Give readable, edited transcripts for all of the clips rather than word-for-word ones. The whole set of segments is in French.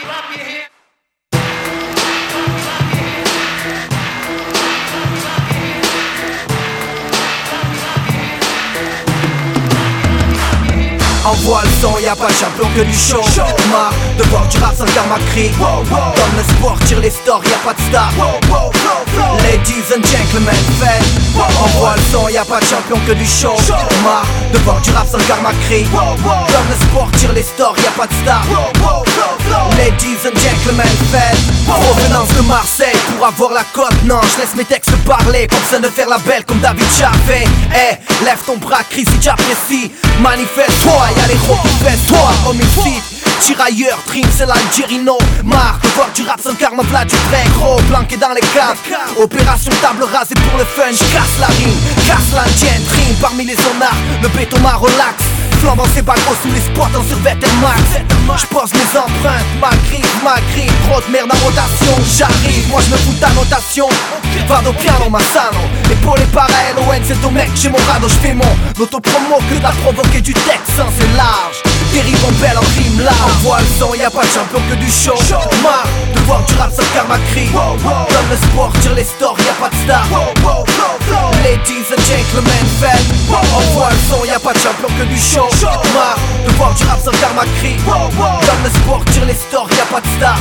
Envoie le son, y'a pas de champion que du show. Marre de voir du rap sans karma cri. Dans le sport, tire les stores, y'a pas de star. Ladies and gentlemen, faites. Envoie le son, y'a pas de champion que du show. Marre de voir du rap sans karma cri. Dans le sport, tire les stores, y'a pas de star. Ladies and gentlemen, faites. Provenance de Marseille pour avoir la cote. Non, je laisse mes textes parler. Comme ça de faire la belle comme David Charvet. Eh, lève ton bras, crie si j'apprécie. Manifeste-toi, y'a les gros qui fessent. Toi, homicide, tirailleur, dream, c'est l'Algérino. Marre de voir du rap sans karma, v'là du vrai gros. Planqué dans les caves, opération table rasée pour le fun. J'casse la rime, casse l'indienne, dream. Parmi les zonards, le béton m'a relax. Flambant ses bagos sous les spots en survêt et max. J'pose mes empreintes, ma grille, trop de merde en rotation. J'arrive, moi j'me fous de ta notation. Vado piano ma sano, épaulé par LON, c'est au mec, j'ai mon radeau, j'fais mon autopromo que t'as provoqué du texte, hein, c'est large. Dérive en belle en rime là. Envoie le son, y'a pas de champion que du show. Marre de voir du rap sans karma cri. Comme le sport, tire les stores, y'a pas de star. Ladies and gentlemen, faites. Envoie le son, y'a pas de champion que du show. Marre de voir du rap sans karma cri. Comme le sport, tire les stores, y'a pas de star.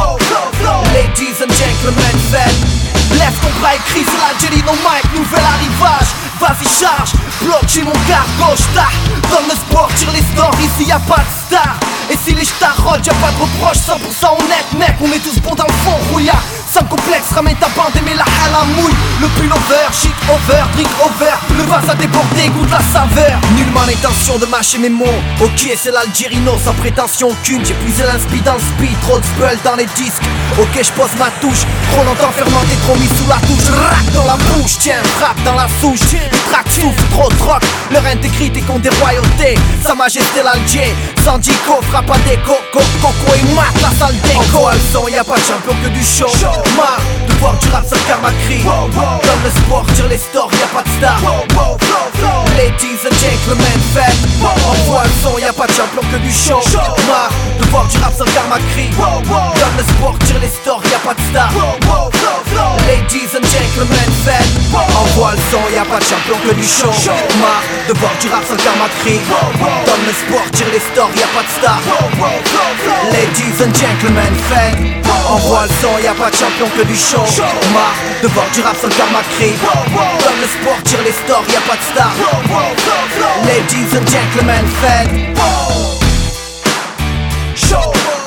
Ladies and gentlemen, faites. Lève ton bras et crie, c'est l'Algérino Mike, nouvel arrivage. Vas-y charge, bloc, j'ai mon quart gauche, tard. Dans le sport, tire les stores, ici y'a pas de star. Et si les j'tarrotent, y'a pas de reproche, 100% honnête mec. On est tous bons dans le fond, rouillard. Sans complexe, ramène ta bande et mets la halle à mouille. Le pull over, shit over, drink over. Le vase a débordé, goûte la saveur. Nullement l'intention de mâcher mes mots. Ok, c'est l'Algérino, sans prétention aucune. J'ai puisé l'inspi dans le speed, trop de spell dans les disques. Ok, j'pose ma touche, trop longtemps fermenté, trop mis sous la touche. Rack dans la bouche, tiens, frappe dans la souche. Le track souffle, trop de rock. Leur intégrité contre des royautés. Sa majesté l'Alger, Sandico, frappe à des coco et mat la salle déco. Envoie le son, y'a pas de champion que du show. Marre de voir du rap sans karma cri. Comme le sport, tire les stores, y'a pas de star. Ladies and gentlemen, faites. Envoie le son, y'a pas de champion que du show. Marre de voir du rap sans karma cri. Comme le sport, tire les stores, y'a pas de star. Ladies and gentlemen, faites. Envoie le son, y'a pas de champion que du show. Marre de voir du rap sans karma cri. Comme le sport, tire les stores, y'a pas de star. Ladies and gentlemen, faites. Envoie le son, y'a pas de champion que du show. Marre de voir du rap sans karma cri. Comme le sport, tire les stores, y'a pas de star. Ladies and gentlemen, faites. Show.